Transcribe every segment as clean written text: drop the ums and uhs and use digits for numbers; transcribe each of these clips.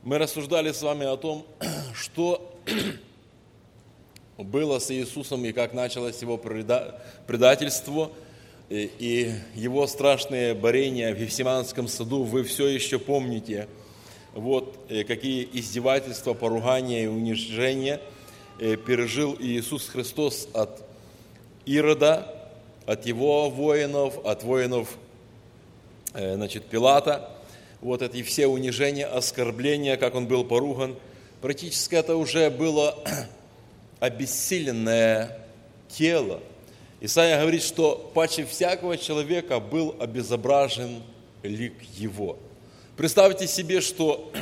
Мы рассуждали с вами о том, что было с Иисусом и как началось его предательство и его страшные борения в Гефсиманском саду. Вы все еще помните, какие издевательства, поругания и унижения пережил Иисус Христос от Ирода, от его воинов, от воинов Пилата. Эти все унижения, оскорбления, как он был поруган. Практически это уже было обессиленное тело. Исаия говорит, что паче всякого человека был обезображен лик его. Представьте себе, что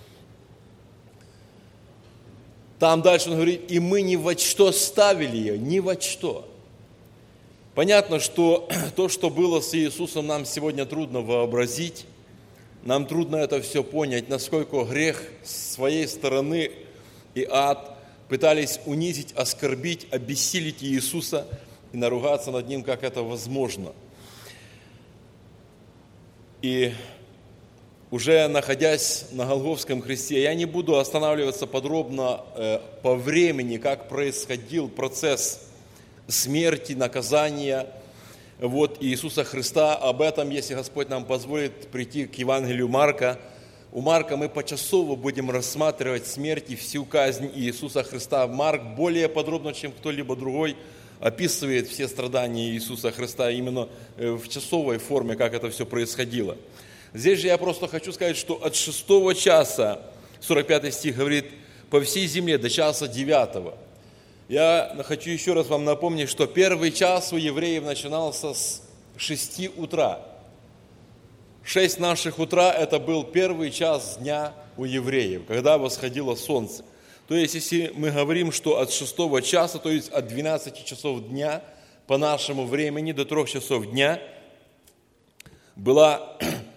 там дальше он говорит, и мы ни во что ставили ее, ни во что. Понятно, что то, что было с Иисусом, нам сегодня трудно вообразить. Нам трудно это все понять, насколько грех с своей стороны и ад пытались унизить, оскорбить, обессилить Иисуса и наругаться над Ним, как это возможно. И уже находясь на Голгофском кресте, я не буду останавливаться подробно по времени, как происходил процесс смерти, наказания Иисуса Христа. Об этом, если Господь нам позволит прийти к Евангелию Марка. У Марка мы почасово будем рассматривать смерть и всю казнь Иисуса Христа. Марк более подробно, чем кто-либо другой, описывает все страдания Иисуса Христа именно в часовой форме, как это все происходило. Здесь же я просто хочу сказать, что от 6 часа, 45 стих говорит, по всей земле до часа 9. Я хочу еще раз вам напомнить, что первый час у евреев начинался с 6 утра. 6 наших утра – это был первый час дня у евреев, когда восходило солнце. То есть, если мы говорим, что от 6 часа, то есть от 12 часов дня по нашему времени до 3 часов дня была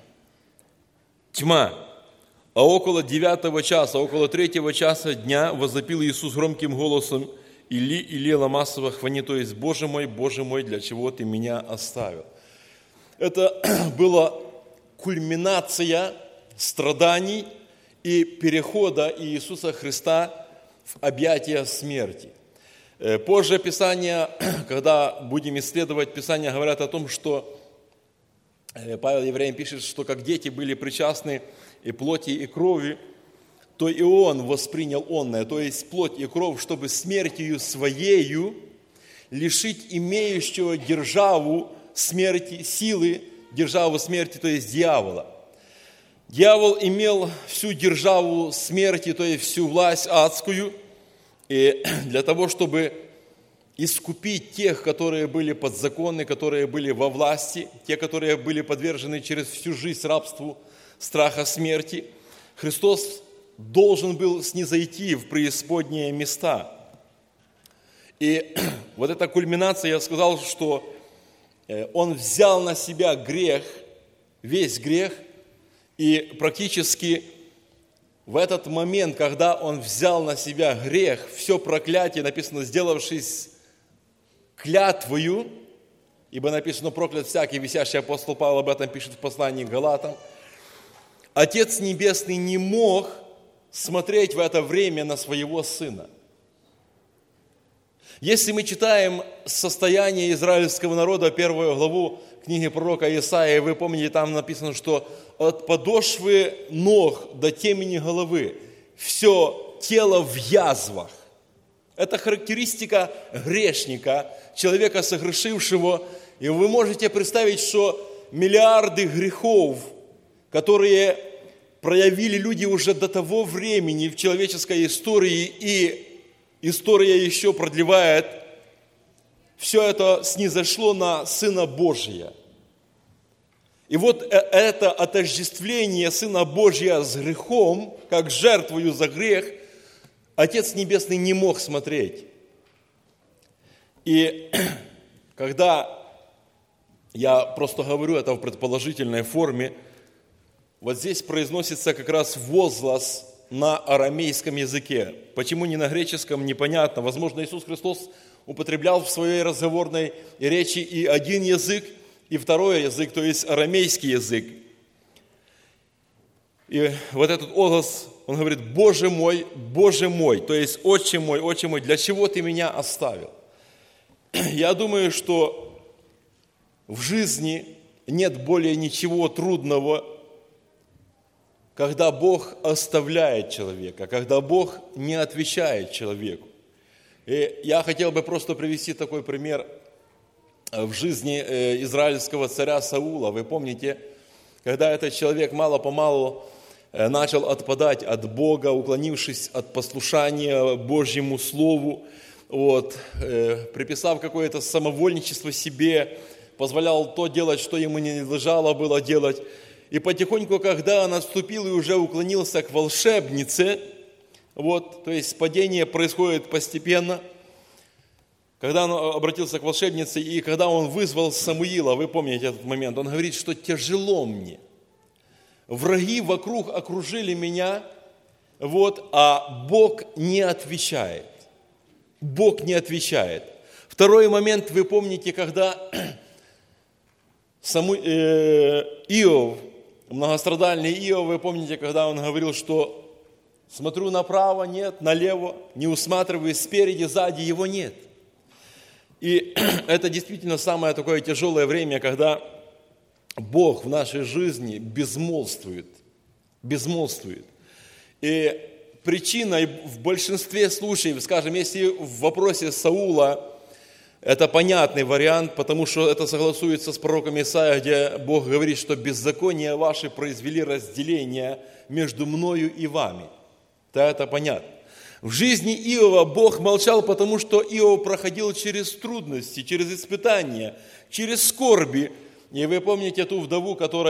тьма. А около 9 часа, около 3 часа дня возопил Иисус громким голосом, Или, Или, лама савахфани, то есть, Боже мой, для чего ты меня оставил? Это была кульминация страданий и перехода Иисуса Христа в объятия смерти. Позже Писания, когда будем исследовать Писания, говорят о том, что Павел Евреям пишет, что как дети были причастны и плоти, и крови, то и он воспринял онное, то есть плоть и кровь, чтобы смертью своею лишить имеющего державу смерти, силы державу смерти, то есть дьявола. Дьявол имел всю державу смерти, то есть всю власть адскую, и для того, чтобы искупить тех, которые были подзаконны, которые были во власти, те, которые были подвержены через всю жизнь рабству, страха смерти, Христос должен был снизойти в преисподние места. И эта кульминация, я сказал, что Он взял на себя грех, весь грех, и практически в этот момент, когда Он взял на себя грех, все проклятие, написано, сделавшись клятвою, ибо написано, проклят всякий висящий, апостол Павел об этом пишет в послании к Галатам, Отец Небесный не мог смотреть в это время на своего Сына. Если мы читаем состояние израильского народа, 1 главу книги пророка Исаии, вы помните, там написано, что от подошвы ног до темени головы все тело в язвах. Это характеристика грешника, человека согрешившего. И вы можете представить, что миллиарды грехов, которые проявили люди уже до того времени в человеческой истории, и история еще продлевает, все это снизошло на Сына Божия. И это отождествление Сына Божия с грехом, как жертвою за грех, Отец Небесный не мог смотреть. И когда я просто говорю это в предположительной форме, здесь произносится как раз возглас на арамейском языке. Почему не на греческом, непонятно. Возможно, Иисус Христос употреблял в своей разговорной речи и один язык, и второй язык, то есть арамейский язык. И этот возглас он говорит: Боже мой, то есть Отче мой, для чего ты меня оставил? Я думаю, что в жизни нет более ничего трудного, когда Бог оставляет человека, когда Бог не отвечает человеку. И я хотел бы просто привести такой пример в жизни израильского царя Саула. Вы помните, когда этот человек мало-помалу начал отпадать от Бога, уклонившись от послушания Божьему Слову, приписав какое-то самовольничество себе, позволял то делать, что ему не надлежало было делать. И потихоньку, когда он отступил и уже уклонился к волшебнице, то есть падение происходит постепенно, когда он обратился к волшебнице, и когда он вызвал Самуила, вы помните этот момент, он говорит, что тяжело мне. Враги вокруг окружили меня, а Бог не отвечает. Бог не отвечает. Второй момент, вы помните, когда Иов, многострадальный Иов, вы помните, когда он говорил, что смотрю направо, нет, налево, не усматриваю, спереди, сзади, его нет. И это действительно самое такое тяжелое время, когда Бог в нашей жизни безмолвствует. И причиной в большинстве случаев, скажем, если в вопросе Саула, это понятный вариант, потому что это согласуется с пророком Исаия, где Бог говорит, что беззакония ваши произвели разделение между мною и вами. Да, это понятно. В жизни Иова Бог молчал, потому что Иов проходил через трудности, через испытания, через скорби. И вы помните ту вдову,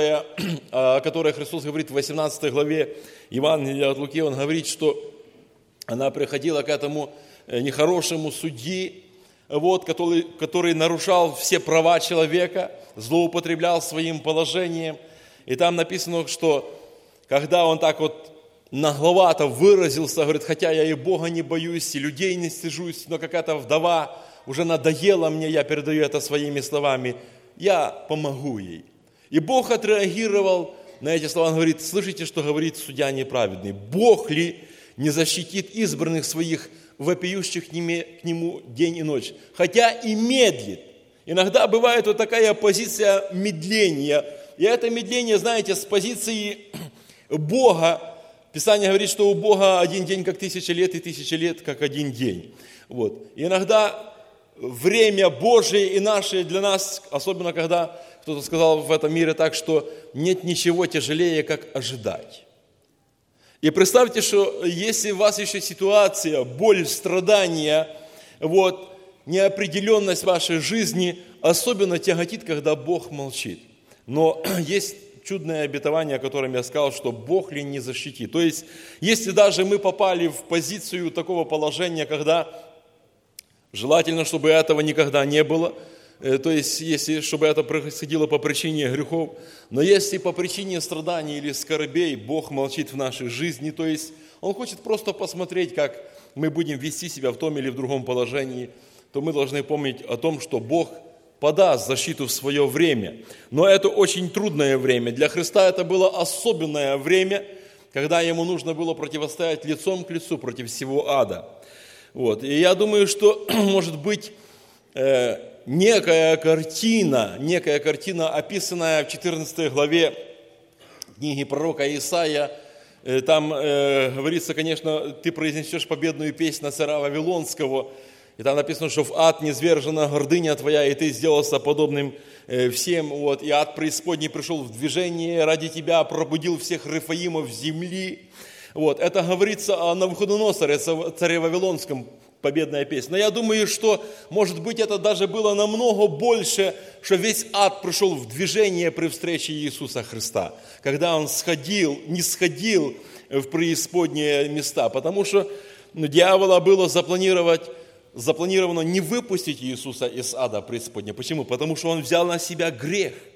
о которой Христос говорит в 18 главе Евангелия от Луки, Он говорит, что она приходила к этому нехорошему судьи, который нарушал все права человека, злоупотреблял своим положением. И там написано, что когда он так нагловато выразился, говорит, хотя я и Бога не боюсь, и людей не стыжусь, но какая-то вдова уже надоела мне, я передаю это своими словами, я помогу ей. И Бог отреагировал на эти слова, он говорит, слышите, что говорит судья неправедный, Бог ли не защитит избранных своих, вопиющих к Нему день и ночь, хотя и медлит. Иногда бывает такая позиция медления, и это медление, знаете, с позиции Бога. Писание говорит, что у Бога один день как 1000 лет, и 1000 лет как один день. И иногда время Божие и наше для нас, особенно когда кто-то сказал в этом мире так, что нет ничего тяжелее, как ожидать. И представьте, что если у вас еще ситуация, боль, страдания, неопределенность вашей жизни особенно тяготит, когда Бог молчит. Но есть чудное обетование, о котором я сказал, что Бог ли не защитит. То есть, если даже мы попали в позицию такого положения, когда желательно, чтобы этого никогда не было, то есть, чтобы это происходило по причине грехов, но если по причине страданий или скорбей Бог молчит в нашей жизни, то есть, Он хочет просто посмотреть, как мы будем вести себя в том или в другом положении, то мы должны помнить о том, что Бог подаст защиту в свое время. Но это очень трудное время. Для Христа это было особенное время, когда Ему нужно было противостоять лицом к лицу против всего ада. И я думаю, что, может быть, некая картина, описанная в 14 главе книги пророка Исаия, там говорится, конечно, ты произнесешь победную песнь на царя Вавилонского, и там написано, что в ад низвержена гордыня твоя, и ты сделался подобным всем. И ад преисподней пришел в движение ради тебя, пробудил всех рефаимов земли. Это говорится о Навуходоносоре, царе Вавилонском, победная песня. Но я думаю, что, может быть, это даже было намного больше, что весь ад пришел в движение при встрече Иисуса Христа, когда Он не сходил в преисподние места, потому что дьявола было запланировано не выпустить Иисуса из ада преисподней. Почему? Потому что Он взял на себя грех.